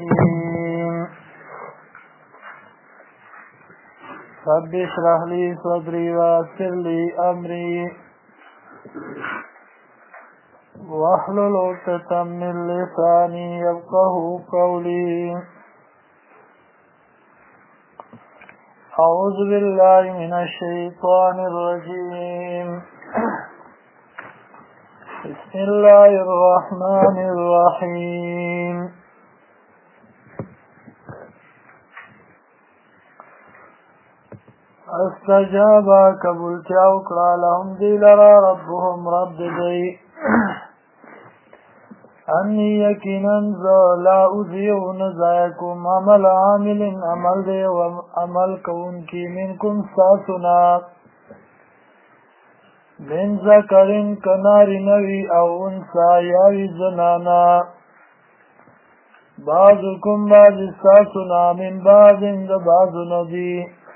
الرحيم رب اشرح لي صدري ويسر لي أمري واحلل عقدة من لساني يفقهوا قولي أعوذ بالله من الشيطان الرجيم بسم الله الرحمن الرحيم استجاب قبولتیا وکړه لهم دی لرا ربهم رب دی انی یقینا لا اضیع نزاکم عمل عامل عمل دی و عمل کون کی منکم ساسنا من ذکرین کناری نوی او انسا یاوی زنانا بعضکم بعض ساسنا من بعض دا بعض ندی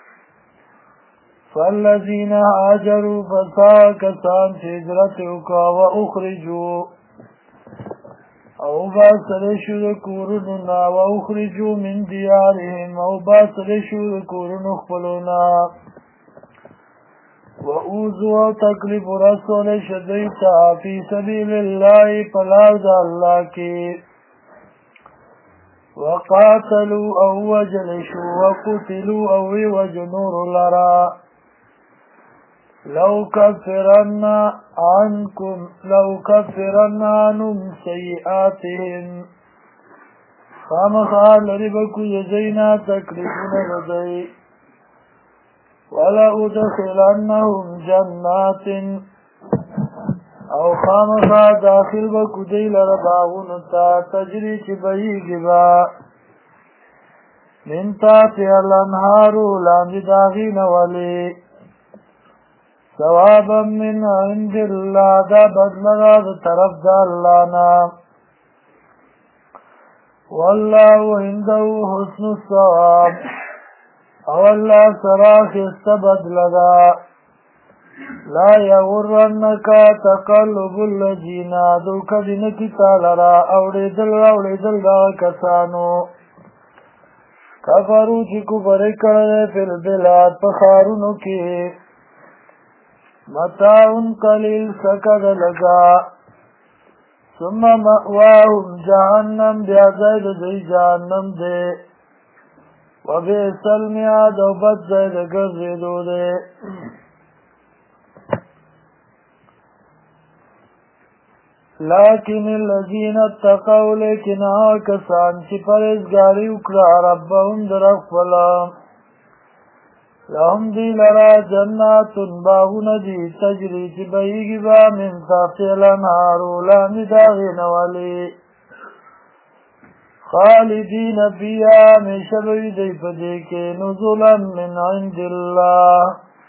فالذین هاجروا فسا کسان چې هجرت وکړه و اخرجوا او باسره شو د کورونو نه و اخرجوا من دیارهم او باسره شو د کورونو خپلونه و اوذوا او تکلیف رسول شدیتا فی سبیل الله په لار د الله کې وقاتلوا او وجل شو وقتلوا او وجنور لرا لو كفرن عنهم سيئاتهم خامخا لربكو يزينا تكلفون لدي ولا أدخلنهم جنات او خامخا داخل بكو دي لرباغون تا تجري چبهيگبا من تاتي الانهار لاند داغين ولي ثوابا من عند الله دا بدلغا دا طرف دا اللہ نا واللہ عنده حسن الثواب او اللہ سراخ استبدلغا لا یغرنکا تقلب الذین دوکا دینکی تالرا اوڑی دل دا کسانو کفرو چی کفر کرده فی البلاد پخارونو کی متاعن قلیل سکد لگا ثم مأواهم جہنم بیا زید دی جہنم دے وبئس المعاد و بد زید گرزیدو دے لیکن الذین اتقوا لیکن آکسان چی پرہیزگاری وکړه ربهم در خپله لهم دی لرا جنات باغون دی تجری چی بهیگی با من تحتی الانهارو لاندی داغین والی خالدین فیها ہمیشہ بوی دی پدی کے نزولا من عند اللہ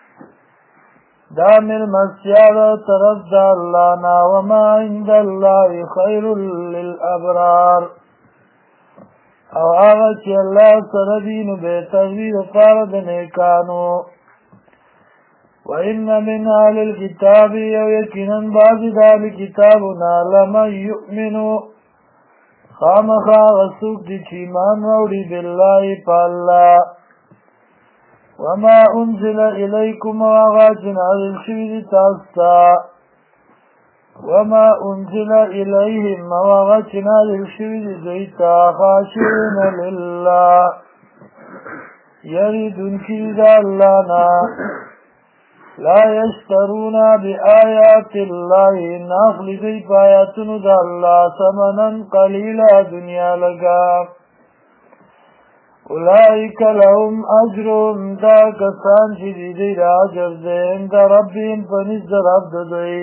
دا من مسیاد طرف دا اللہ نا وما عند اللہ خیر للابرار او آغا چی اللہ سردینو بیتغوی دفار دنیکانو وَإِنَّ مِنْ أَهْلِ الْكِتَابِ او یقیناً بعضی دال کتابنا لَمَنْ يُؤْمِنُ خامخا غسوک دی چیمان روڑی باللہ پا اللہ وَمَا أُنزِلَ إِلَيْكُمْ وَآغا چنازل شوید تاستا وما انزل الیہم مواغت نازل شوید دیتا خاشعون للہ یریدن کی دا اللہ نا لا یشترونا بآیات اللہ ناخلی دی پایاتن دا اللہ سمنا قلیلا دنیا لگا اولئک لهم اجرهم دا کسان چیزی دی دا عجر دے اند ربیم پنیز در عبد دی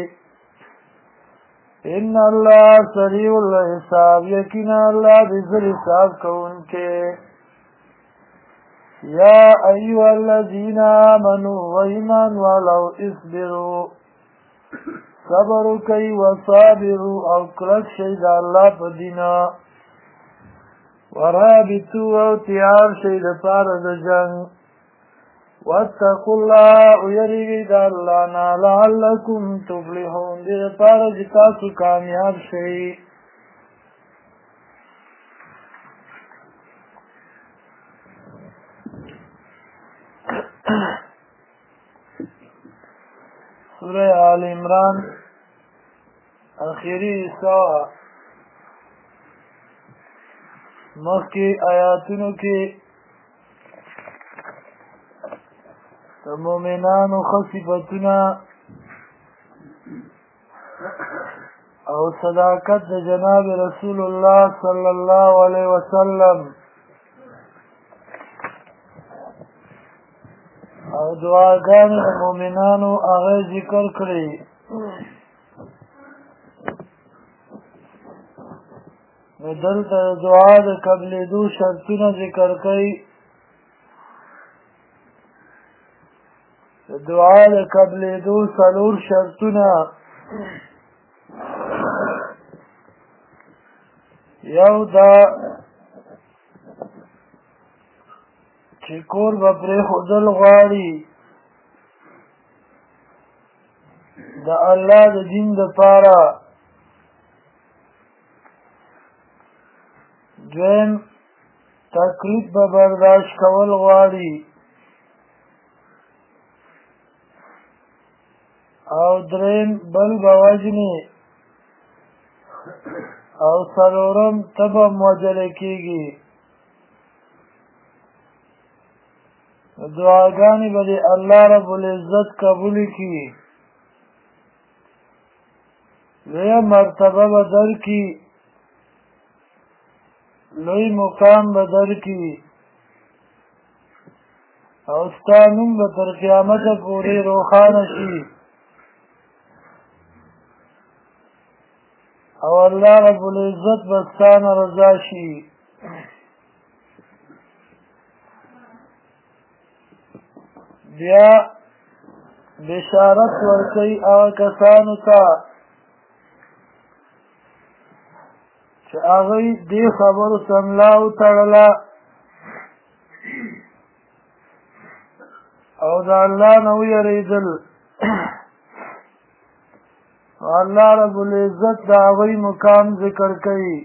ان اللہ سریع الحساب یقینا اللہ بزر حساب کون کے یا ایوہ الذین آمنوا و ایمان والو اصبروا صبر کئی و صابروا او کلک شید اللہ پا دینا ورابطو او تیار شید پارد جنگ واتقوا الله ويريد الله لعلكم تفلحون دې لپاره چې تاسو کامیاب شئ آل عمران اخیری حصہ مخی آیاتونو کی مومنانو خصفتنا او صداقت د جناب رسول الله صلی الله علیه وسلم او دعاګانې د مومنانو هغه ذکر کړي. نو دلته دعا د قبلېدو شرطونه ذکر کوي. د دعا د قبلېدو څلور شرطونه: یو دا چې کور به پرېښودل غواړي د الله د دین دپاره. دویم تکلیف به برداشت کول غواړي. او دریم بل به وژني. او څلورم تبه موجله کېږي. دعاګانې به د الله رب العزت قبول کړي. لویه مرتبه به درکړي، لوی مقام به درکړي، او ستا نوم به تر قیامته پورې روښانه شي. او الله رب العزت به ستا نه رضا شي. بیا بشارت ورکوي هغه کسانو ته چې هغوی دې خبرو سملا وتړله او د الله نه ویرېدل. الله رب العزت د هغوی مقام ذکر کوي.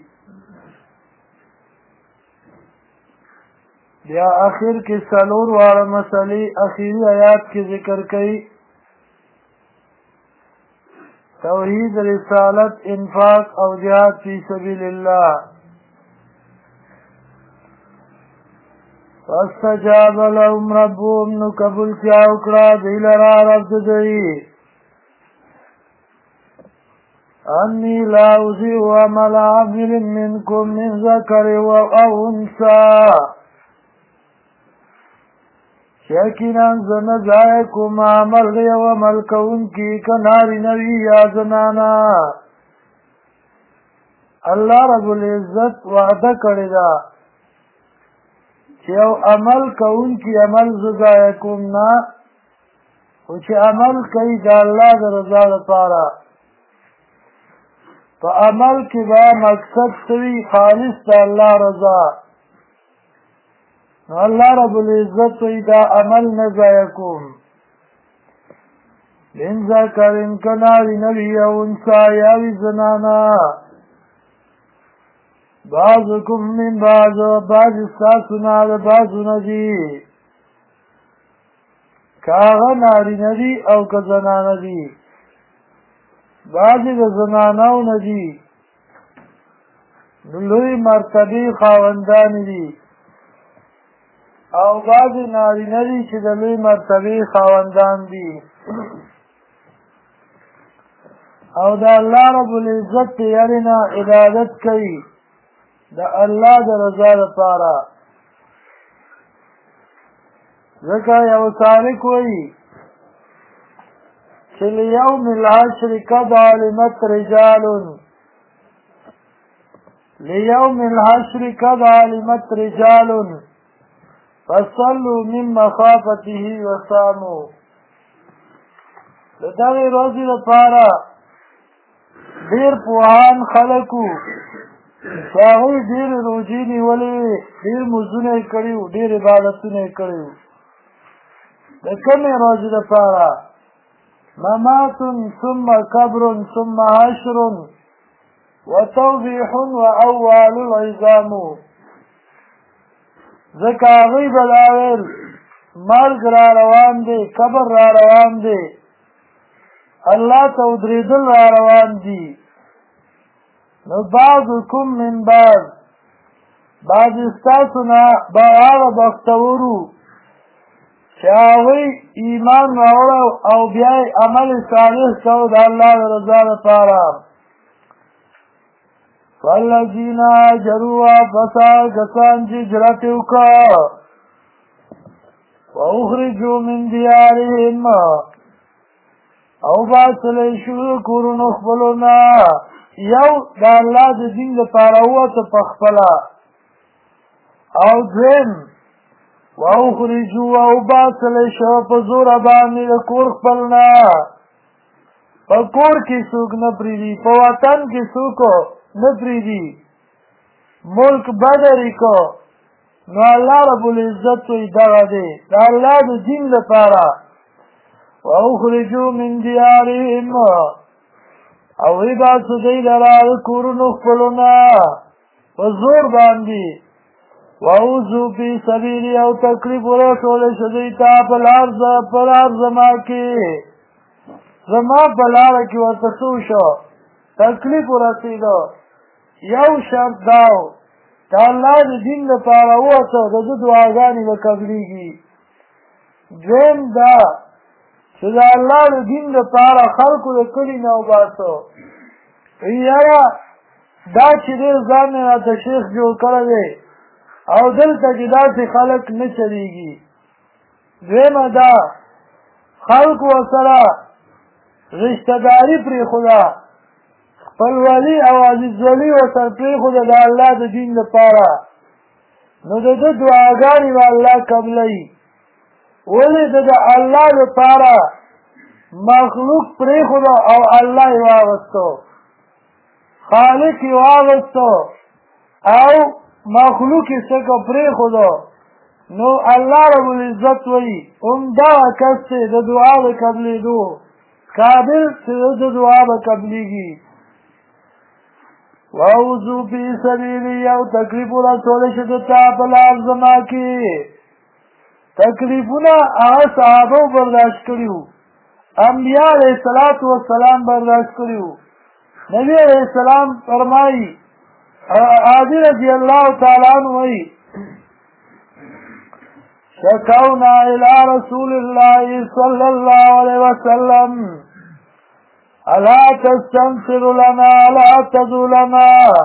بیا آخر کې څلور واړه مسلې اخیری آیات کې ذکر کوي: توحید، رسالت، انفاق او جهاد فی سبیل الله. فاستجاب لهم ربهم، نو قبولتیا وکړه دوی لره رب د دوی. انی لا اضیع عمل عامل منکم من ذکر او انثی، یقینا زه نه ضایع کوم عمل د یو عمل کوونکي که نارینه وي یا زنانه. الله رب العزت وعده کړې ده چې یو عمل کوونکي عمل زه ضایع کوم نه، خو چې عمل کوي د الله د رضا لپاره، په عمل کې به مقصد سوي خالص د الله رضا. نو الله رب العزت وی دا عمل نه ضایع کوم. من ذکرن که نارینه وي او انثی یا وي زنانه. بعضکم من بعض، بعض ستاسو نه د بعضو نه دي، که هغه نارینه دي او که زنانه دي. بعضې د زنانو نه دي، نو لوی مرتبې خاوندانې دي، او بعضې نارینه دي چې د لوی مرتبې خاوندان دي. او د الله رب العزت د یارې نه عبادت کوي د الله د رضا لپاره. ځکه یو سالک وایي چې لیوم الحشر قد علمت رجال، لیوم الحشر قد علمت رجال فصلوا من مخافته وصاموا. د دغې ورځې لپاره ډېر پوهان خلک وو چې هغوی ډېرې روژې نیولې وې، ډېر مونځونه یې کړي وو، ډېر عبادتونه یې کړي وو. د کومې ورځې لپاره؟ ممات ثم قبر ثم حشر وتوضیح واول العظام. ځکه هغوی به دا ویل مرګ را روان دی، قبر را روان دی، الله ته ودرېدل را روان دي. نو بعضکم من بعض، بعض ستاسو نه به هغه بختورو چې هغوی ایمان راوړه او بیا یې عمل صالح کو د الله د رضا لپاره. والذین هاجروا پس هغه کسان چې هجرت یې وکړه واخرجوا من دیارهم او باسلی شو کورونو خپلو نه یو د الله د دین لپاره ووته په خپله او دویم واخرجوا او باسلی شو په زوره باندې د کور خپل نه په کور کې څوک نه پرېږدي په وطن کې څوک نه پرېږدي ملک بدرې کو نو الله رب العزت وایي دغه دی د الله د دین لپاره واخرجوا من دیارهم او ویباسو دی لرا د کورونو خپلو نه په زور باندې واوضو فی سبیلي او تکلیف ورسولی شو دوی ته په لار زما کې زما په لاره کې ورته څه وشو تکلیف ورسېدو یو شرط دا و د الله د دین لپاره ووته د ده دعاګانې به قبلېږي دویم دا چې د الله د دین لپاره خلکو د کلي نه وباسو یاره دا چې ډېر ځان یې راته شیخ جوړ کړی دی او دلته کې داسې خلک نه چلېږي دویمه دا خلکو ورسره رشتهداري پرېښوده خپلولي او عزیزولي ورسره پرېښوده د الله د دین لپاره نو د ده دعاګانې به الله قبلوي ولې د الله لپاره مخلوق پرېښوده او الله یې واغستو خالق یې واغستو او مخلوق یې څه که پرېښودو نو الله رب العزت وایي همدغه کس دی د دعا د قبلېدو قابل چې د دعا به قبلېږي واوضو فی سبیلي او تکلیف ورسولی شو د تا په لار زما کې تکلیفونه هغه صحابو برداشت کړي وو انبیا علیه الصلاة والسلام برداشت کړي وو نبی علیه السلام فرمایي عادی رضی اللہ تعالیٰ عنہ وی شکونا الى رسول اللہ صلی اللہ علیہ وسلم الا تستنصر لنا الا تدو لنا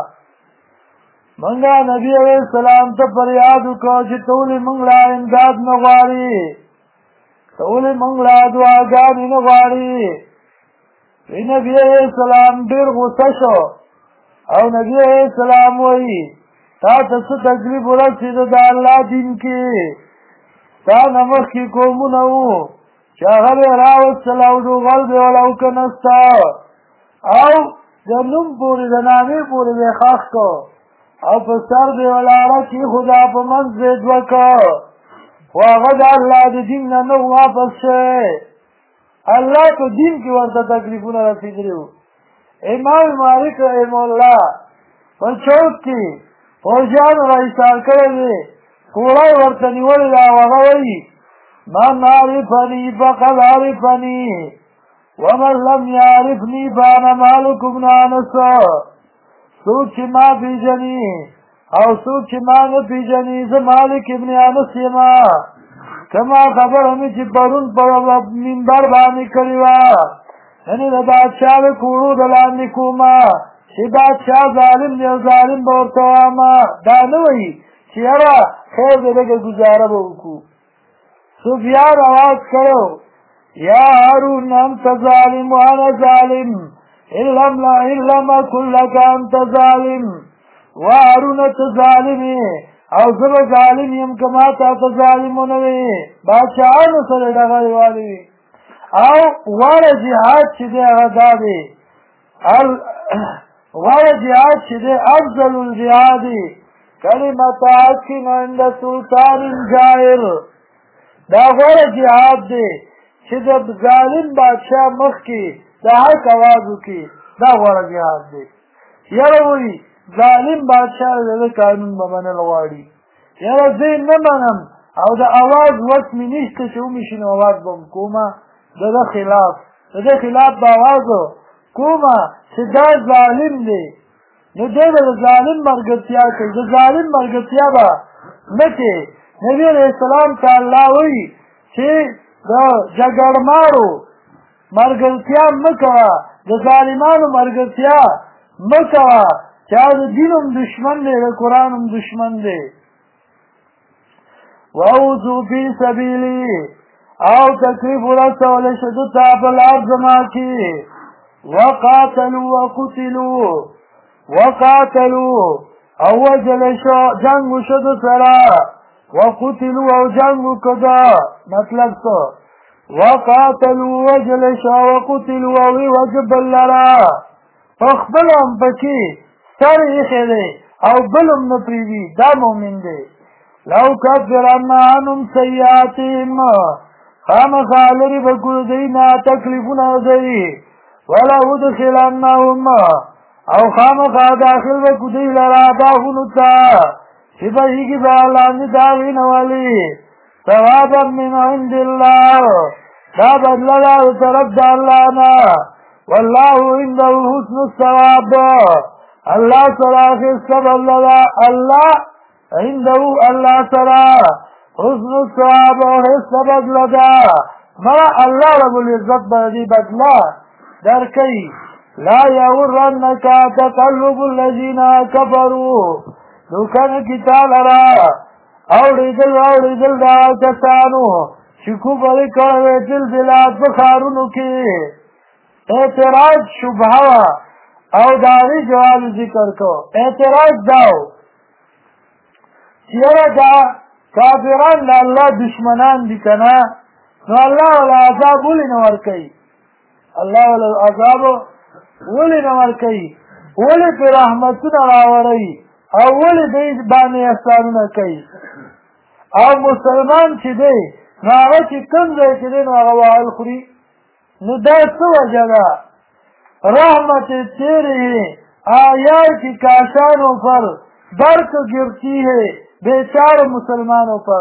منگا نبی علیہ السلام تا فریادو کو چی تولی منگلا امداد نغواری تولی منگلا دعاگانی نغواری نبی علیہ السلام دیر غصہ شو او نبی علیہ السلام وی تا تسو تکلیف ورسید دا اللہ دین کی تا نمخ کی کومونو چاہر راوستل او دو غلب ولو کنستا او جنم پوری دنامی پوری بے خاک کو او پسر دے ولارا کی خدا پا منز بید وکا واغد اللہ دی دین ننو واپس شے اللہ تو دین کی ورطا تکلیفون رسید ریو امام مالک رحم اللہ پر چوک کی فوجان را اشار کرده کوڑای ورطنی ولی دا وغوی من عارفنی فقد عارفنی ومن لم یعرفنی فانا مالک ابن آنس سوک چی ما پیجنی او سوک چی ما نپیجنی ز مالک ابن آنس یما کما خبر ہمی چی پرون پر منبر بانی کریوا یعنی دا بادشاہ دا کوڑو دلانی کوما چی بادشاہ ظالم دیو ظالم بورتواما دا نوئی چی ارا خیر دے لگا گزارا بوکو سفیان آواز کرو یا حارون انت ظالم وانا ظالم علم اکن لکا انت ظالم وحارون انت ظالمی او زب ظالم یم کماتا تا ظالمو نوی بادشاہانو سر ڈغای والی او وار جهاد چی دے غدا دے وار جهاد چی دے افضل الجهادی کلمت حقین عند سلطان جائر دا غور جهاد دے چی دے ظالم بادشاہ مخ کی دا حق آوازو کی دا غور جهاد دے یروی ظالم بادشاہ دے قانون بمن الغاڑی یرو زین نمانم او دا آواز وقت می نیشت چه اومیشن آواز بم کوما دا خلاف د دې خلاف به آواز کومه چې دا ظالم دی نو دی به د ظالم ملګرتیا کوي د ظالم ملګرتیا به نه کوي نبي علیه السلام ته الله وایي چې د جګړمارو ملګرتیا مه کوه د ظالمانو ملګرتیا مه کوه چې د دین هم دشمن دی د قرآن هم دشمن دی واوصوا فی سبیلي او تکلیف ورسولی شو ده ته په لار زما کې وقاتلوا او وجلی شو جنګ وشو ده سره وقتلوا او جنګ وکړه مطلب څه وقاتلوا وجلی شو وقتلوا او وجه بل لره په خپل هم پکې سر ایښی دی او بل هم نه پرېږدي دا مؤمن دی لو کفرن عنهم سیئاتهم خامخا لرې به کړو دوی نه تکلیفونه دوی ولادخلنهم او خامخا داخل به کړو دوی لره باغونو ته چې بهیږي به لاندې د هغې نه ولي ثوابا من عند الله دا بدله ده د طرف د الله نه والله عنده حسن الثواب الله سره ښایسته بدله ده الله عنده الله سره حسن الثواب او ښایسته بدله ده مړه الله رب العزت به دې بدله درکوي لا یغرنک تقلب الذین کفروا دوکانه کې تا لره اوړېدل دا کسانو چې کفر یې کړی دل بلاد په ښارونو کې اعتراض شبهه وه او د هغې جواب ذکر کو اعتراض دا و چې یاره دا کافران د الله دشمنان دي که نه نو الله وله عذاب ولې نه ورکوي الله وله عذاب ولې نه ورکوي ولې پرې رحمتونه راوړوي او ولې دوی باندې احسانونه کوي او مسلمان چې دی نو هغه چې کوم ځای کې دی نو هغه وهل خوري نو دا څه وجه ده رحمت تیرے آیات کی کاشانوں پر برق گرتی ہے بیچار مسلمانوں پر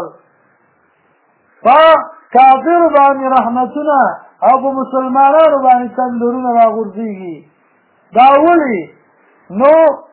کافر بانی رحمتنا او مسلمانانو بانی تندرون را غرزیگی داولی نو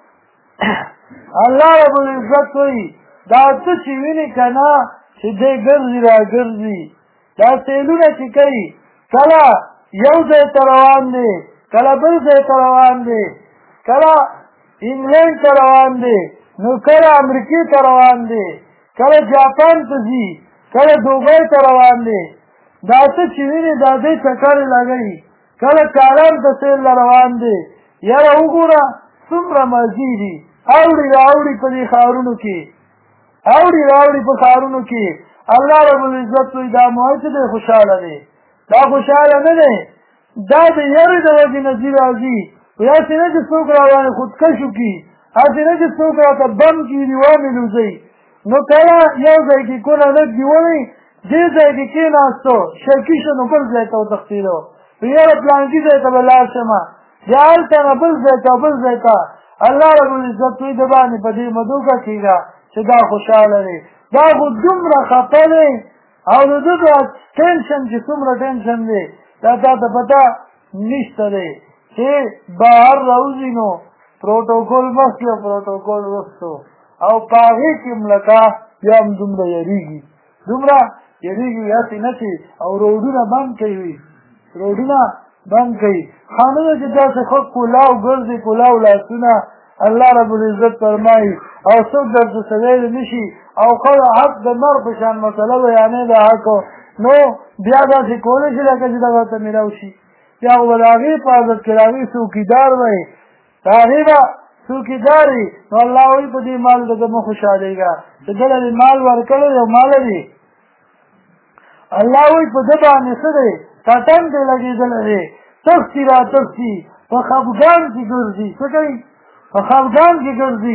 اللہ رب العزت ہوئی دا تچی وینی کنا چی دے گرزی را گرزی دا سیلونه چی کئی کلا یو زی تروان دے کله بل ځای ته روان دی کله انګلینډ ته روان دی نو کله امریکې ته روان دی کله جاپان ته ځي کله دوبۍ ته روان دی دا څه چې ویني دا دی چکرې لګوي کله کاران ته سیل روان دی یاره وګوره څومره مزي دي اوړي راوړي په دې ښارونو کې اوړي راوړي په ښارونو کې الله رب العزت وایي دا موایي چې دی خوشحاله دی دا خوشحاله نه دی دا د یارې د وجې نه ځي راځي یاسې نه چې څوک راوانې خودکش وکړي هسې نه چې څوک راته بم کړي وامېلوځئ نو کله یو ځای کې کونه نږدې ونی دې ځای کې کېناستو شرکي شو نو بل ځای ته وتښتېدو یاره پلانکي ځای ته به لاړ شمه د هلته نه بل ځای ته بل ځای ته الله رب العزت دوی د باندې په دې مدوکه کېږه چې دا خوشحاله دی دا خو دومره خفه دی او د ده دا ټینشن چې څومره ټینشن دی دا تا ته پته نشته دی چې بهر راوځي نو پروټوکول مخکې او پروټوکول وروستو او په هغې کې هم لکه بیا هم دومره یېرېږي هسې نه چې او روډونه بند کوي روډونه بند کوي ښه نه ده چې داسې ښه کلاو ګرځي کلاو لاسونه الله رب العزت فرمایي او څوک درته څه ویلی نه شي او ښه حق د مر په شان مسله بیانې د حقو نو بیا داسې کولی شي لکه چې دغه ته میلاو شي بیا خو به د هغې په حضرت کې د هغې څوکیدار به یې د هغې به څوکیدار وي نو الله وایي په دې مال دغه مه خوشحالېږه چې دله دې مال ورکړی دی او ماله دی الله وایي په ده باندې څه دی ټټن دی لګېدلی دی تښتي را تښتي په خفګان کې ګرځي څه کوي په خفګان کې ګرځي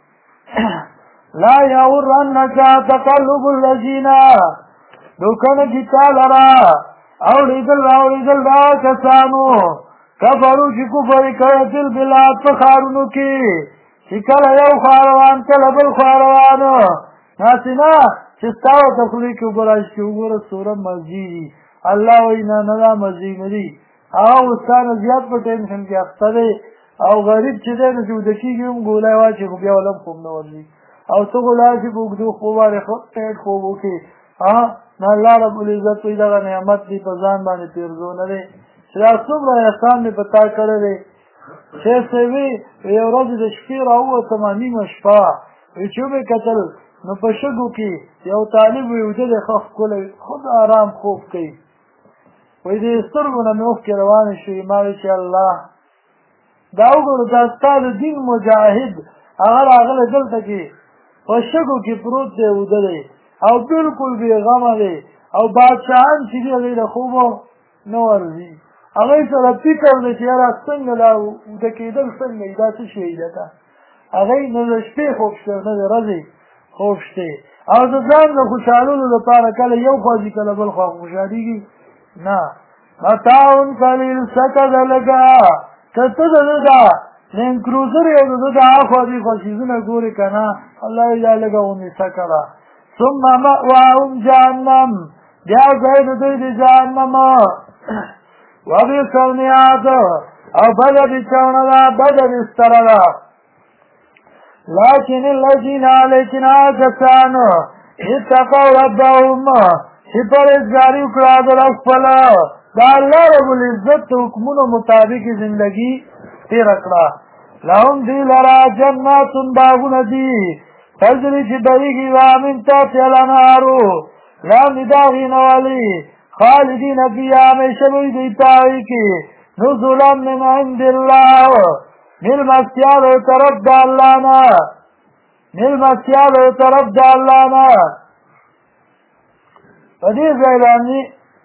لا یغرنک تقلب الذین دوکانه کې تا لره اوړېدل دا کسانو کفرو چې کفر یې کړی فی البلاد په ښارونو کې چې کله یو ښاروان کله بل ښاروان هسې نه چې ستا ورته خولې کې اوبه راشي چې وګوره څومره مزي دي الله وایي نه دا مزي نه دي هغه استانه زیات په ټینشن کې اخته دی او غریب چې دی نو چې وده کېږي هم ګولی واچي خو بیا ولم خوب نه ورځي او ته خو لاړ شي په اوږدو خوب باندې ټیټ خوب وکړي نو الله رب العزت وایي دغه نعمت دی په ځان باندې پېرزونه دی چې دا څومره احسان مې په تا کړی دی شیخ صاحب وایي یو ورځ د شپې راووتم نیمه شپه وایي چې ومې کتل نو په شګو کې یو طالب وایي وده دی ښه ښکلی خود آرام خوب کوي وایي د سترګو نه مې اوښکې روانې شوې ما وایي چې الله دا وګورو دا ستا د دین مجاهد هغه راغلی دلته کې په شګو کې پروت دی وده دی او بالکل بېغمه دی او بادشاهان چې دي هغوی له خوبه نه ورځي هغوی سره فکر دی چې یاره څنګه دا وده کېدل څنګه دا څه شی ده که هغوی نه د شپې خوب شته نه د ورځې خوب شته او د ځان د خوشحالولو لپاره کله یو خوا ځي کله بل خوا خوشحالېږي نه متاع قلیل څه ده لږه که ته د ده دا لینډ کروزر یو د ده د هاخوا دېخوا څیزونه ګورې که نه الله یې دا لږه غوندې څکه ده ثم مأواهم جهنم بیا ځای د دوی د جهنم وبئس المهاد او بده بچونه ده بده بستره ده لكن الذين لیکن هغه کسان اتقوا ربهم چې پرهیزګاري وکړه د رب خپله د الله رب العزت د حکمونو مطابق زندګي تېره کړه لهم دوی لره جنات باغونه دي تجري چې بهیږي من تحتها الانهار لاندې د هغې نه ولي خالدین فیها همیشه به وي دوی په هغې کې نزلا من عند الله مېلمستیا د طرف د الله نه مېلمستیا د طرف د الله نه په دې ځای باندې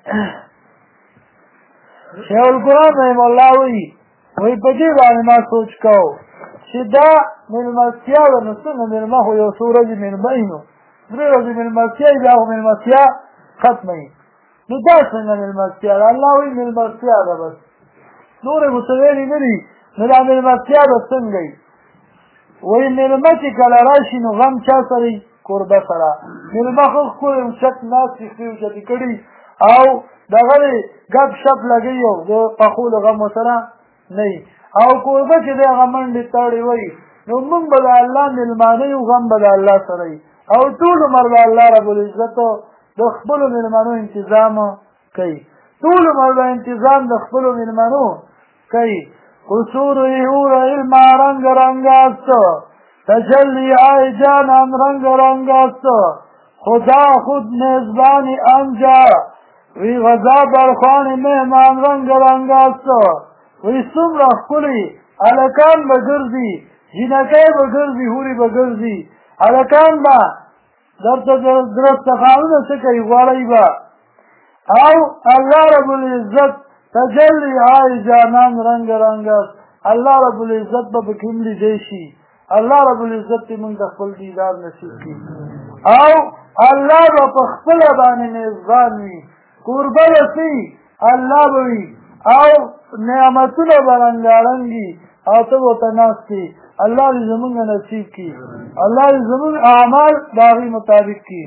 شیخ القرآن رحم الله وایي په دې باندې ما سوچ کو چې دا مېلمستیا ده نو څنګه مېلمه خو یو څو ورځې مېلمه وي نو 3 ورځې مېلمستیا وي بیا خو مېلمستیا ختمه وي نو دا څنګه مېلمستیا ده الله وایي مېلمستیا ده بس نورې خو څه ویلي نه دي نو دا مېلمستیا به څنګه وي وایي مېلمه چې کله راشي نو غم چا سره وي کوربه سره مېلمه خو ښکلی اوچت ناست وي ښې اوچتې کړي او دغه ګپ شپ لګوي او د پخولو غم ورسره نه وي او کوربه چې دی هغه منډې تاړې وایي نو موږ به د الله مېلمانه یو غم به د الله سره وي او ټول عمر به الله رب العزت د خپلو مېلمنو انتظام کوي ټول عمر به انتظام د خپلو مېلمنو کوي قصور حور علما رنگ رنگ است تجلی آی جانان رنگ رنگ است خدا خود میزبان آنجا وی غذا بر خوان مهمان رنگ رنگ است وی څومره ښکلي هلکان به ګرځي جینکۍ به ګرځي حورې به ګرځي هلکان به درته دسترخوانونه څه کوي غواړئ به او الله رب العزت تجلی آی جانان رنگ رنگ است الله رب العزت به پکې لیدی شي الله رب العزت دې موږ د خپل دیدار نصیب کړي او الله به په خپله باندې میزبان وي کوربه به څه الله به وي او نعمتونه به رنګارنګ وي او ته به ورته ناست یې الله دې زمونږ نصیب کړي الله دې زمونږ اعمال د هغې مطابق کړي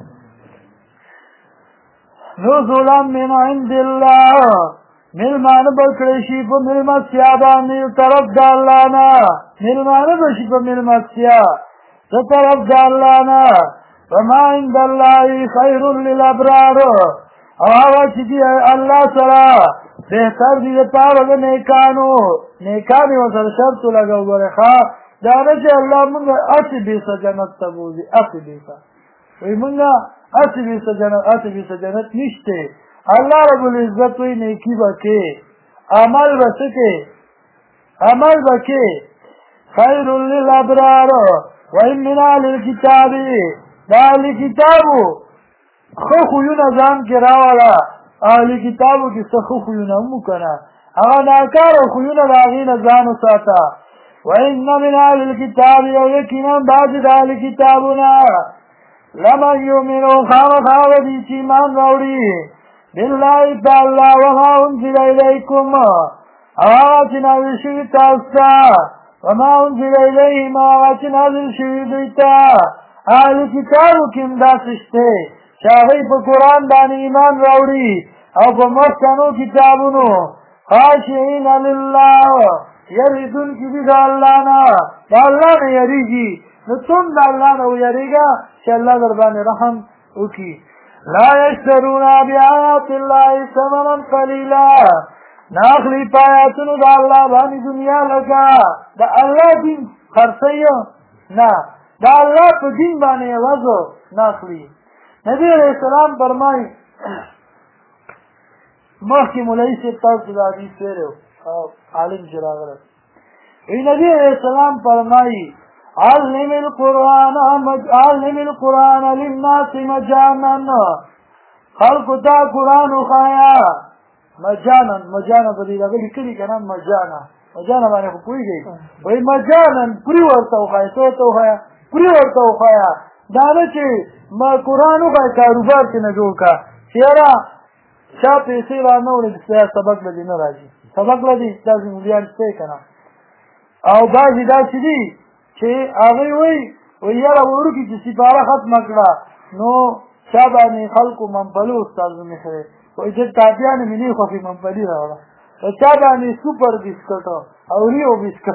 نزلا من عند الله مېلمانه به کړی شي په مېلمستیا باندې طرف د الله نه مېلمانه به شي په مېلمستیا د طرف د الله نه وما عند الله خیر للابرار او هغه چې دي الله سره بهتر دي دپاره د نیکانو نیکان یې ورسره شرط ولګوو ګورې ښه دا نه چې الله مونږ هسې بېسه جنت ته بوځي هسې بېسه وایي مونږ هسې بېسه جنت نشته الله رب العزت وی نیکی به کې عمل به څه کې عمل به کې خیر للابرار وان من اهل الکتاب د اهل کتابو ښه خویونه ځان کې راوړه اهل کتابو کې څه ښه خویونه هم وکړه هغه ناکاره خویونه د هغې نه ځان وساته وان من اهل الکتاب او یقینا بعضې د اهل کتابونه لمن یؤمنو خامخا به دي چې ایمان راوړي بالله تعالی وما انزل الیکم هغه چې نازل شوي تاسو ته وما انزل الیهم هغه چې نازل شوي دوی ته اهل کتابو کې هم داسې شته چې هغوی په قرآن باندې ایمان راوړي او په مخکنو کتابونو خاشعین لله یریدونکي دي د الله نه د الله نه یریږي نو څوم د الله نه ویریږه چې الله در باندې رحم وکړي لا یشترون بآیات الله ثمنا قلیلا ناخلی پایاتونو د الله باندې دنیا لګا د الله دین خرڅي نه د الله په دین باندې وځو ناخلی نبی علیہ السلام فرمایي مخکې مولوي صاحب تاسو د حدیث ویلو عالم چې راغلی نبی علیہ السلام فرمایي علم القرآن للناس مجانا خلقو تا قرآن وخایا مجانا په دې لګه لیکلي که نه مجانا باندې خو پوهېږئ وایي مجانا پرې ورته وخایا څه ورته وخایا پرې ورته وخایا دا نه چې قرآن وخایا کاروبار چې نه جوړ کړه چې یاره چا پیسې را نه وړې سبق له دې نه راځي سبق له دې داسې مولیان شته که نه او بعضې داسې دي چې هغوی وایي یاره وړوکي چې سپاره ختمه کړه نو چا باندې خلکو منفلي استادو میخوي وایي چې ټاپیانې مې نه خوښې منفلي راوړه چا باندې سوپر بسکټ او ریو بسکټ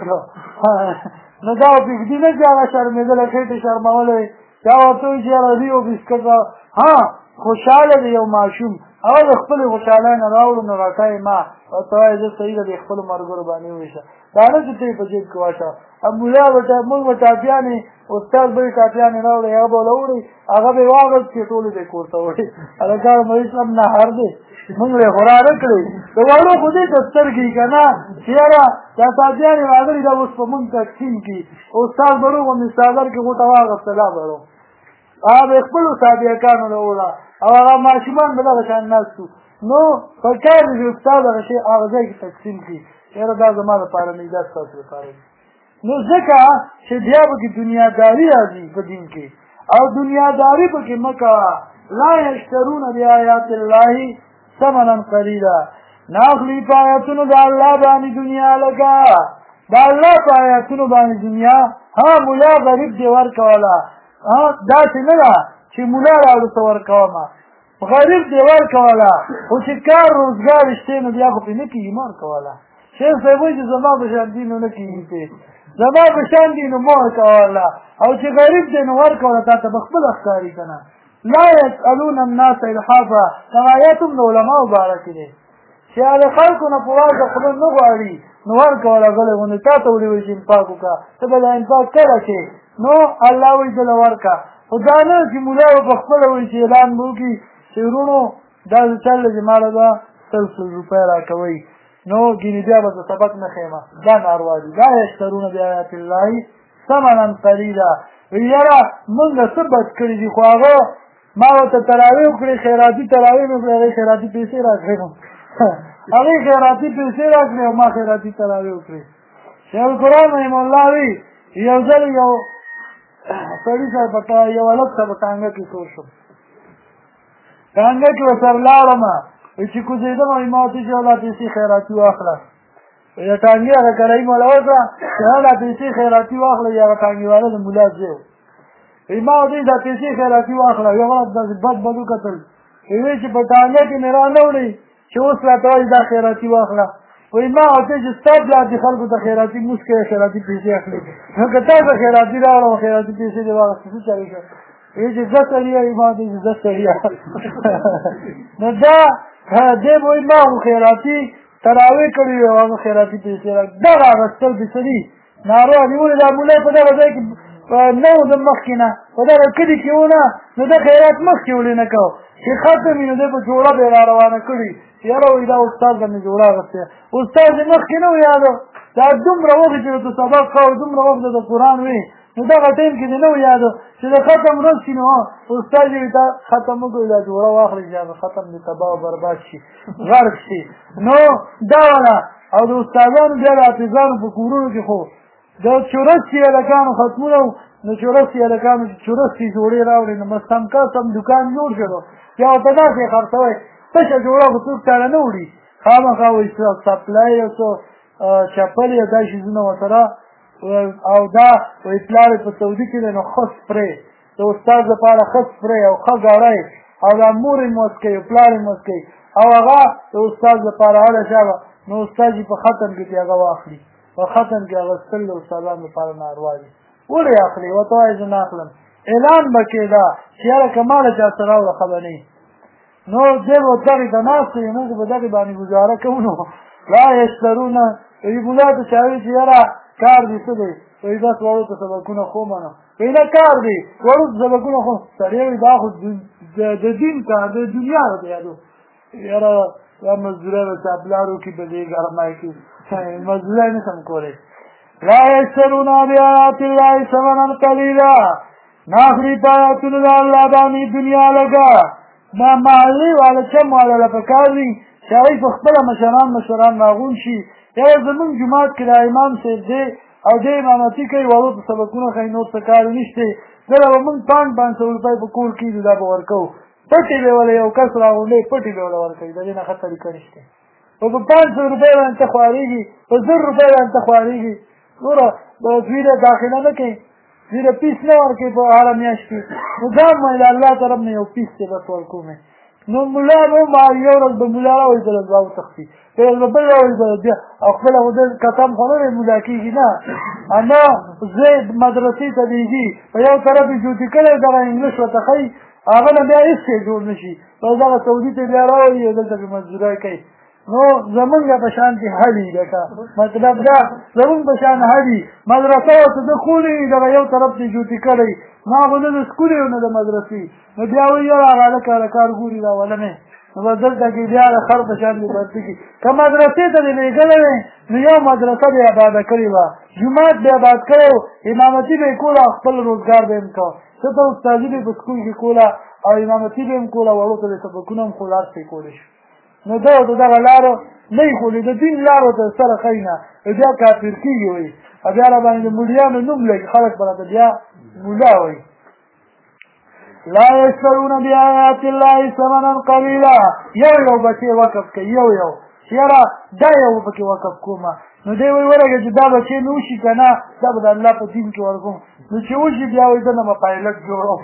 نو دا پرېږدي نه چې هغه شرمېدلی خېټې شرمولی چا ورته وایي چې یاره ریو بسکټ ها خوشحاله دی یو ماشوم هغه د خپلې خوشحالۍ نه راوړو نو راټایي ما ورته وایي زه صحیح ده د خپلو ملګرو باندې وویشه دا نه چې ته یې په جیب کې واچوه مولا موږ به ټاپیانې استاد به یې ټاپیانې راوړی هغه به وله وړي هغه به یې واغست چې ټولې به یې کور ته وړي هلکان مولوي صاحب نهار دی موږ به یې خورا نه کړې د وړو خو دې ته سترګې که نه چې یاره دا ټاپیانې راغلي دا اوس په موږ تقسیم کړي استاد به روغ مستاذر کې غوټه واغسته لا به روغ هغه به خپلو صابیکانو له وړه او هغه ماشومان به دغه شان ناست وو نو په کار دی چې استاد هغه شی هغه ځای کې تقسیم کړي یاره دا زما لپاره نه دا ستاسو لپاره نو ځکه چې بیا پکې دنیاداري راځي په دین کې او دنیاداري پکې مه کوه لا یشترون بآیات الله ثمنا قلیلا ناخلي په آیاتونو د الله باندې دنیا لګا د الله په آیاتونو باندې دنیا ها مولا غریب دې ورکوله داسې نه ده چې مولا راوړو ته ورکومه غریب دې ورکوله خو چې کار روزګار شته نو بیا خو پرې نه کېږي مه ورکوله شیخ صاحب وایي چې زما په شان دي نو نه کېږي پرې زما په شان دي نو مه ورکوله او چې غریب دی نو ورکوله تا ته به خپله ښکاري که نه لا یسألون الناس الحافه دغه آیات هم د علماو باره کې دی چې هغه خلکو نه په واضح خدای نه غواړي نو ورکوله غلی غوندې تا ته ولې وایي چې انفاق وکړه ته به دا انفاق کله کې نو الله وایي دله ورکړه خو دا نه چې ملا به په خپله وایي چې اعلان به وکړي چې وروڼو دا چله چې ما له دا 100 روپۍ راکوئ نو ګینې بیا به زه سبق نه خیمه دا ناروا دي لا یشترون بآیات الله ثمنا قلیلا یاره موږ څه بد کړي دي خو هغه ما ورته تراویح وکړې خیراتي تراویح مې کړې هغې خیراتي پیسې راکړې هغې خیراتي پیسې راکړې او ما خیراتي تراویح وکړې شیخ القرآن رحمه الله وي یو ځل یو سړي سره په یو هلک ته په ټانګه کې سور شم ټانګه کې ورسره لاړم چې کوزېدم وایي ما ورته چې دا پیسې خیراتي واخله یا ټانګې هغه کړۍ موله ورکړه چې دا پیسې خیراتي واخله یا هغه ټانګې والا د ملا ځای وایي ما ورته دا پیسې خیراتي واخله یو غلط داسې بد وکتل وایي چې په ټانګه کې مې را نه وړئ چې اوس راته وایي دا خیراتي واخله وایي ما ورته چې ستا پلار دې خلکو ته خیراتي مونځ کوي خیراتي پیسې اخلي نو که تا ته خیراتي راوړم خیراتي پیسې دې واخېستې څه چارې کړه وایي چې زه سړي وایي ما ورته چې زه سړي نو دا دې به وایي ما خو خیراتي تراویح کړي وي او هغه خیراتي پیسې دغه اخېستل دې څه دي ناروا نیولې دا مولای په دغه ځای کې نه و د مخکې نه په دغه کلي کې و نه نو د خیرات مخکې ولې نه کوو چې ختم وي نو دی په جوړه به یې را روانه کړي چې یاره وایي دا استاد به مې جوړه اخېستې استاد یې مخکې نه و یاده دا دومره وخت چې ورته سبق کوو دومره وخت د قرآن وي نو دغه ټایم کې دې نه و یاده چې د ختم ورځ شي نو استاد یې دا ختم وکړي دا جوړه واخلي چې هغه ختم دې تباه او برباد شي غرق شي نو دا وله او د استادانو بیا د حافظانو په کورونو کې خو د چورسي هلکانو ختمونه نو چورسي هلکانو چې چورسي جوړې راوړې نو مستم کسم دکان جوړ شو بیا ورته داسې خرڅوئ تشه جوړه خو څوک تاله نه وړي خامخا وایي سپلای او څه چپل یا دا شیزونه ورسره او دا وایي پلار یې په سعودي کې دی نو ښه سپری د استاد لپاره ښه سپری او ښه ګاړی او دا مور یې موسکوي او پلار یې موسکوي او هغه د استاد لپاره هله چا به نو استاد په ختم کې هغه واخلي په ختم کې هغه ستل استادانو لپاره ناروا دي ولې اخلي وته وایي زه نه اخلم اعلان به کېده چې یاره کماله چا سره راوړه خبر نه نو دی به دغې ته ناست وي موږ به دغې باندې ګزاره کوو نو لا یشترونه وایي مولا ته چا وایي چې یاره کار دې څه دی وایي بس وړو ته سبقونه خومه نو وایي نه کار دی وړو ته سبقونه خوم سړی وایي دا خو د دین کار د دنیا دی یادو یاره دا مزدوری به چا پلارو کې به دې ګرمای کې مزدوری نه شم کولی لا یشترون بیاات الله ثمنا قلیلا ناخری پایاتونو د الله باندې دنیا لګا ما محلي والا چم والا له پکار دي چې هغوی په خپله مشران راغون شي یا زمونږ جومات کې د امام صاحب دی او دی امامتي کوي وړو ته سبقونه ښایي نور څه کار نشته دله به مونږ 500 روپۍ په کور کېږي دا به ورکوو پټې به وله یو کس راغونډی پټې به وله ورکوي د دې نه ښه طریقه نشته او په 500 روپۍ باندې ته خوارېږي په 1000 روپۍ باندې ته خوارېږي ګوره دوی د داخله نه کوي دوی د پیس نه ورکوي په هره میاشت کې نو دا مې د الله طرف نه یو پیس دی بس ورکومې نو ملا به یو ورځ به ملا راوړي بله ورځ به وتښتي بله ورځ به بل راوړي بله بیا او خپله خو د قسم خو نه دی ملا کېږي نه انا زید مدرسې ته دیږي په یو طرف یې جوتي کړی دغه انګلیش ورته ښایي هغه نه بیا هېڅ شی جوړ نه شي بس دغه سعودي ته بیا راوړي او دلته کې مزدورۍ کوي نو زمونږ په شان کې هلي لکه مطلب دا زمونږ په شان هلي مدرسه ورته د خولې دغه یو طرف ته جوتي کړی ما خو نه د سکولې او نه د مدرسې نو بیا وایي یاره هغه هلکه کار ګوري دا ولنې نو بس دلته کې بیا د خر په شان دې برته کړي که مدرسې ته دې لېږلی وی نو یو مدرسه به یې اباده کړې وه جومات به یې اباد کړی و امامتي به یې کوله او خپل روزګار به یې هم کوه څه ته استادي به یې په سکول کې کوله او امامتي به یې هم کوله وړو ته به یې سبقونه هم خو لار پرې کولی شو نو دا د دغه لارو نه یې خولي د دین لارو ته سره ښایي نه بیا کافر کېږي وایي او بیا را باندې د ملیانو نوم لګي خلک به راته بیا ملا وایي لا یشترون بیاات الله ثمنا قلیلا یو بچی وقف کوي یو یاره دا یو پکې وقف کومه نو دی وایي ورګه چې دا بچی نه وشي که نه دا به د الله په دین کې ورکوم نو چې وشي بیا وایي زه نه به پایلټ جوړوم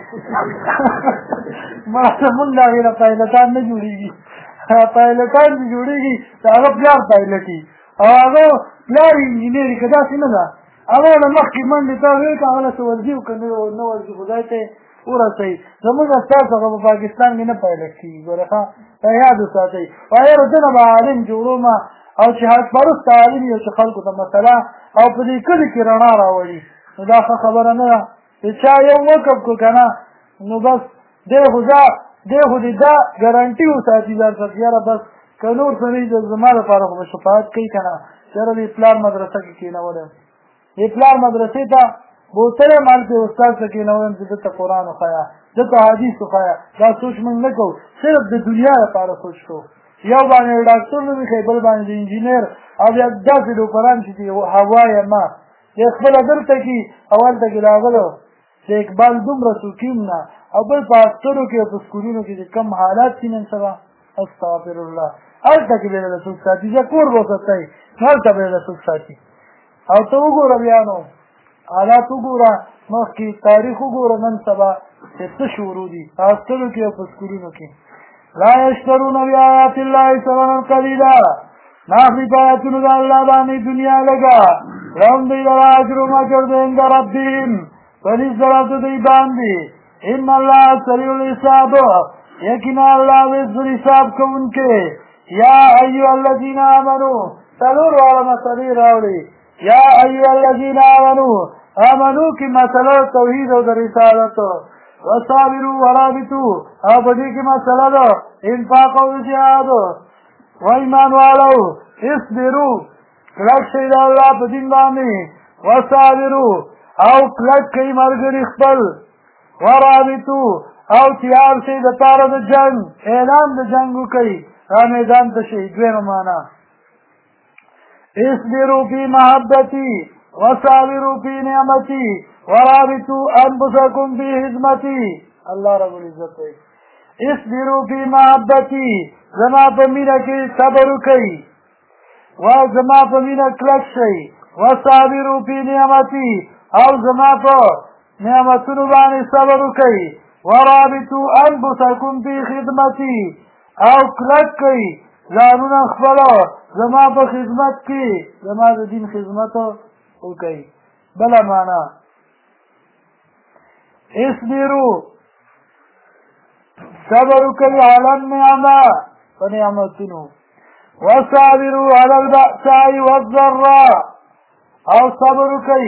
ما زمونږ د هغې نه پایلټان نه جوړېږي پایلټان چې جوړېږي د هغه پلار پایلټي او هغه پلار انجینري که داسې نه ده هغه له مخکې منډې ته ویل که هغه له څه ورځي او که نه ورځي خدای ته ورسوي زمونږ استاد هغه په پاکستان کې نه پایلټ کېږي ګوره ښه دا یاد وساتئ وایره زه نه به عالم جوړوم او چې حقپرست عالم یو چې خلکو ته مسله او په دې کلي کې رڼا راوړي نو دا ښه خبره نه ده چې چا یو وقف کړو که نه نو بس دی خو دې دا ګارانټي وساتي ځان سره یاره بس که نور سړی زما لپاره خو به شفاعت کوي که نه یاره دې پلار مدرسه کې کېنولی دې پلار مدرسې ته بوتل مال په استاد ته کېنولم چې دته قرآن وښایه دته حدیث وښایه دا سوچ موږ نه کوو صرف د دنیا لپاره سوچ کوو یو باندې ډاکټر نه وښایي بل باندې د انجینر او بیا داسې ډوکران چې دي هوا یې ما دی خپله دلته کې او هلته کې راغلو د اقبال دومره سوکیم نه او بل په عسکرو کې او په سکولونو کې چې کم حالات دي نن سبا استغفر الله هلته کې به یې له څوک ساتي زه کور به وساتئ هلته به یې له څوک ساتي او ته وګوره بیا نو حالات وګوره مخکې تاریخ وګوره نن سبا چې څه شروع دي په عسکرو کې او په سکولونو کې لا یشترون بیاات الله ثمنا قلیلا ناخلی په آیاتونو د الله باندې دنیا لګا لهم دوی لره اجر اجر د عند ربهم پنځ سره د دوی باندې ان الله سریع الحساب یقینا الله وزر حساب کوونکی یا ایها الذین آمنوا څلور واړه مسلې راوړي یا ایها الذین آمنوا کی مسله توحید او د رسالت وصابروا ورابطوا او په دې کې مسله ده انفاق او جهاد و ایمان والو اصبروا کلک شئ د الله په دین باندې وصابروا او کلک کئ ملګري خپل ورابطوا او تیار شئ د پاره د جنګ اعلان د جنګ وکئ را میدان ته شئ دویمه معنا اصبروا فی محبتی وصابروا فی نعمتی ورابطوا انفسکم فی خدمتی الله رب العزت اصبروا فی محبتی زما په مینه کې صبر وکئ و زما په مینه کلک شئ وصابروا فی نعمتی او زما په نعمتونو باندې صبر وکئ ورابطوا انفسکم فی خدمتی او کلک کئ ځانونه خپل زما په خدمت کې زما د دین خدمت وکړي. بله معنا اصبروا صبر وکړئ علی النعمه په نعمتونو، وصابروا علی البأساء والضراء او صبر وکړئ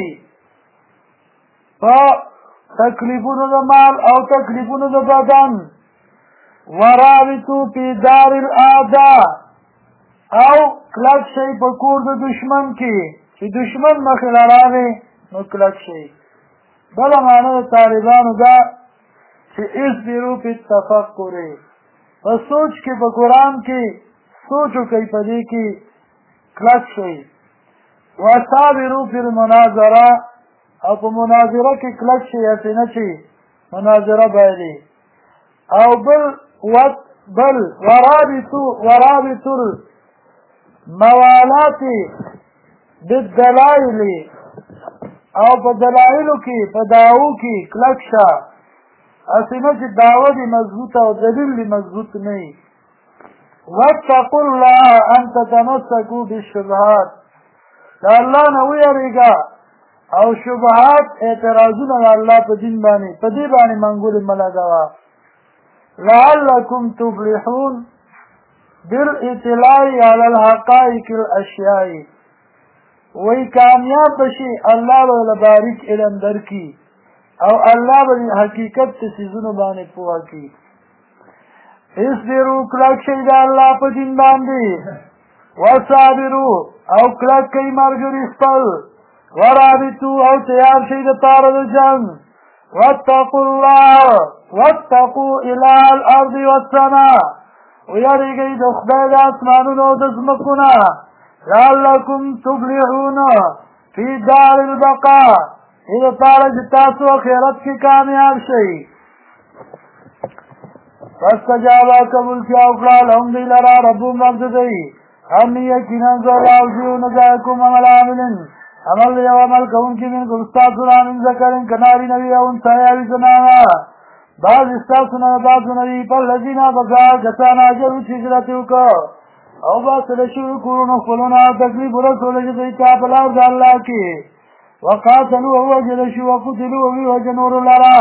په تکلیفونو د مال او تکلیفونو د بدن، ورابطوا فی دار الاعداء او کلک شئ په کور د دشمن کې چې دشمن مخې له راغی نو کلک شئ. بله معنی د طالبانو دا چې اصبروا فی التفکر، په سوچ کې په قرآن کې سوچ وکئ، په دې کې کلک شئ. وصابروا فی المناظره او په مناظره کې کلک شئ، هسې نه چې مناظره بایلي. او بل ورابطوا الموالات بالدلائل او په دلایلو کې په دعوو کې کلک شه، هسې نه چې دعوه دې مضبوطه او دلیل دې مضبوط نه وي. واتقوا الله ان تتمسكوا بالشبهات، د الله نه ویریږه او شبهات اعتراضونه د الله په دین باندې په دې باندې منګولې مه لګوه. لعلكم تفلحون بالاطلاع على الحقائق الاشیاء، وی کامیاب بشي الله به باریک علم درکړي او الله به حقیقت ته څیزونو باندې پوه کړي. اصبروا کلک شئ د الله په دین باندې، وصابروا او کلک کئ ملګري خپل، ورابطوا او تیار شئ د پاره د جنګ، واتقوا الله واتقوا اله الارض والسماء، ویریږئ د خدای د اسمانونو او د ځمکو نه، لعلکم تفلحون فی دار البقاء، دې دپاره چې تاسو آخرت کې کامیاب شئ. فاستجاب قبول کیا وکړه لهم دوی لره ربهم رب د دوی انی یقینا زه لاوزیو نجاکم عمل عاملن، عمل یو عمل کوونکي منکم ستاسو نه من ذکرن که نارینه وي او انثی یا وي زنانه، بعض ستاسو نه بعضو نه وي، فالذین هغه کسان هاجروا چې هجرت وکړه او باطله شوي کورونه خپلونه تکلیف ورسوله چې دوی ته په لار د الله کې، وقاتلوا ووژل شو وقتلوا ووژه نورو لره،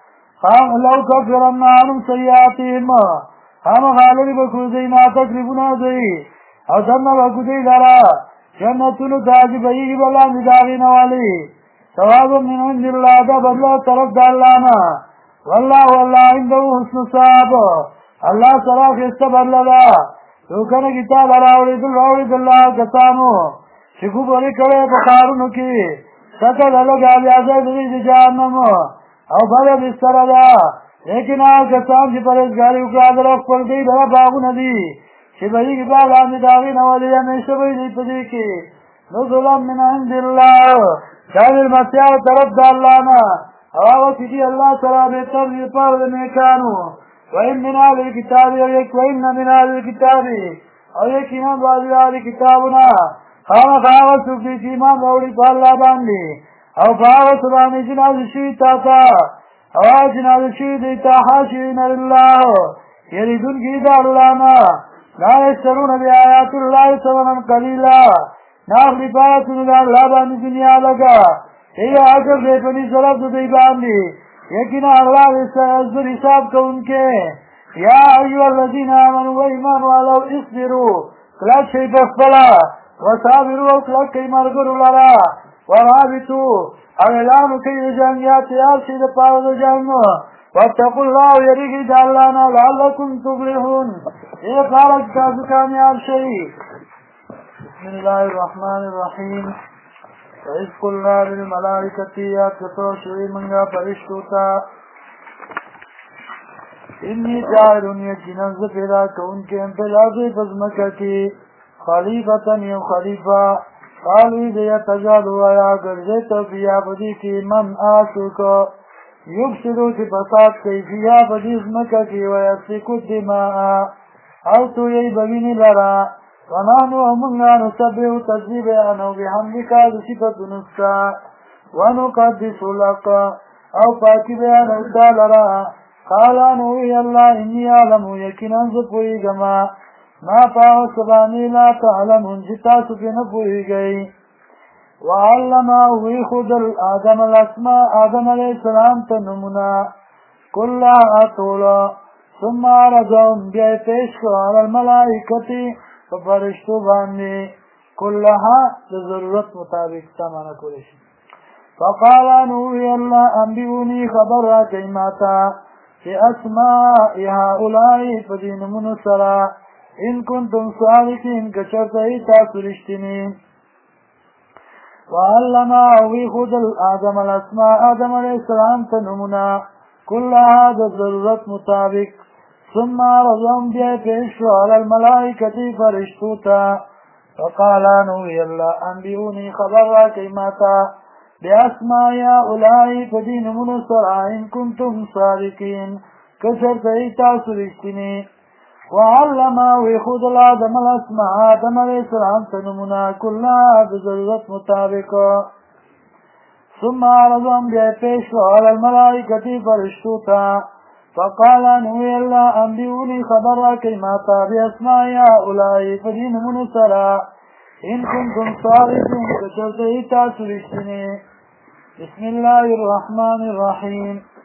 لو کفرن عنهم سیئاتهم، خامخا لرې به کړو دوی نه تکلیفونه دوی او دننه به کړو دوی لره جنتونو ته چې بهیږي به لاندې د هغې نه والي، ثواب من عند الله، دا بدله طرف د الله نه، والله الله عنده حسن الثواب، الله سره ښایسته بدله ده. څوکانه کتاب راوړېدل کسانو چې ګوبرې کړی په ښارونو کې، سکه د لږ الیازی د دوی د جهنم او بده بستره ده، لیکن هغه کسان چې پرهېزګاري وکړه د رب خپل دوی دغه باغونه دي چې بهیږي به لاندې د هغې نه ولې همیشه به دوی په دې کې نزلا من عند الله، دا مېلمستیا د طرف د الله نه او هغه چې دي الله سره بهتر دي لپاره د نیکانو. وإن من أهل الكتاب وإن من أهل الكتاب او یقینا بعض اهل کتابونه خامخا هغه څوک دي چې ایمان راوړي په الله باندې او په هغه څه باندې چې نازل شوي تا ته او هغه چې نازل شوي دی ته خاشعین لله، یریدونکي د الله نه، لا یشترون بآیات الله ثمنا قلیلا، نه اخلي په آیاتونو د الله باندې دنیا لږه، ای اجر دی په دې طرف د دوی باندې، یقینا الله زر حساب کوونکی. یا ایها الذین آمنوا ایمان والو اصبروا کلک شئ په خپله، وصابروا او کلک کئ ملګرو لره، ورابطوا او اعلان وکئ د جنګ یا تیار شئ د پاره د جنګ، واتقوا الله یریږئ د الله نه لعلکم تفلحون، دې لپاره چې تاسو کامیاب شئ. بسم الله الرحمن الرحیم. وإذ قلنا للملائکة یا کتو شوی منگا فرشتو تا انی جاعلون یقینا ز پیدا کونکي ام په لارې پزمکه کې خلیفتن یو خلیفه، قالوی دی تجالو آیا ګرځې ته بیا بدی کې من آسوک یفسدو چې فساد کوي بیا بدی ځمکه کې ویسفکو دماء او تو یې بوینې لره، ونحنو امنا نسبح تسبیحا وبحمدک صفة ستا ونقدس لك او پاکی بیان استا لرا، قالا نوی اللہ انی عالم یقینا ز پوهیږم ما پاو سبانی لا تعلمون چې تاسو پې نه پوهېږئ. وعلم ویخود آدم الاسماء آدم علیہ السلام ته نمونه کلها ټوله ثم عرضهم بیا یې پیش کړو علی الملائکتې په فرشتو باندې کلها د ضرورت مطابق تا معنا کولی شي. فقال نو وی الله انبئوني خبر راکئ ماته باسماء هؤلاء په دې نومونو سره ان کنتم صادقین که چېرته یې تاسو رښتیني. وعلم ویخود آدم الاسماء آدم علیہ السلام ته نمونه کلها د ضرورت مطابق ثم عرضهم بیا یې پیش کړو علی الملائکتې فرشتو ته. فقال نو وی الله انبئوني خبر راکئ ماته باسماء هؤلاء په دې نومونو سره ان کنتم صادقین که چېرته یې تاسو رښتیني. وعلم ویخود آدم الاسماء آدم علیہ السلام ته نمونه کلها د ضرورت مطابق ثم عرضهم بیا یې پیش کړو علی الملائکتې فرشتو ته. فقال نو وی الله انبئوني خبر راکئ ماته باسماء هؤلاء په دې نومونو سره ان کنتم صادقین که چېرته یې تاسو رښتیني. بسم الله الرحمن الرحیم.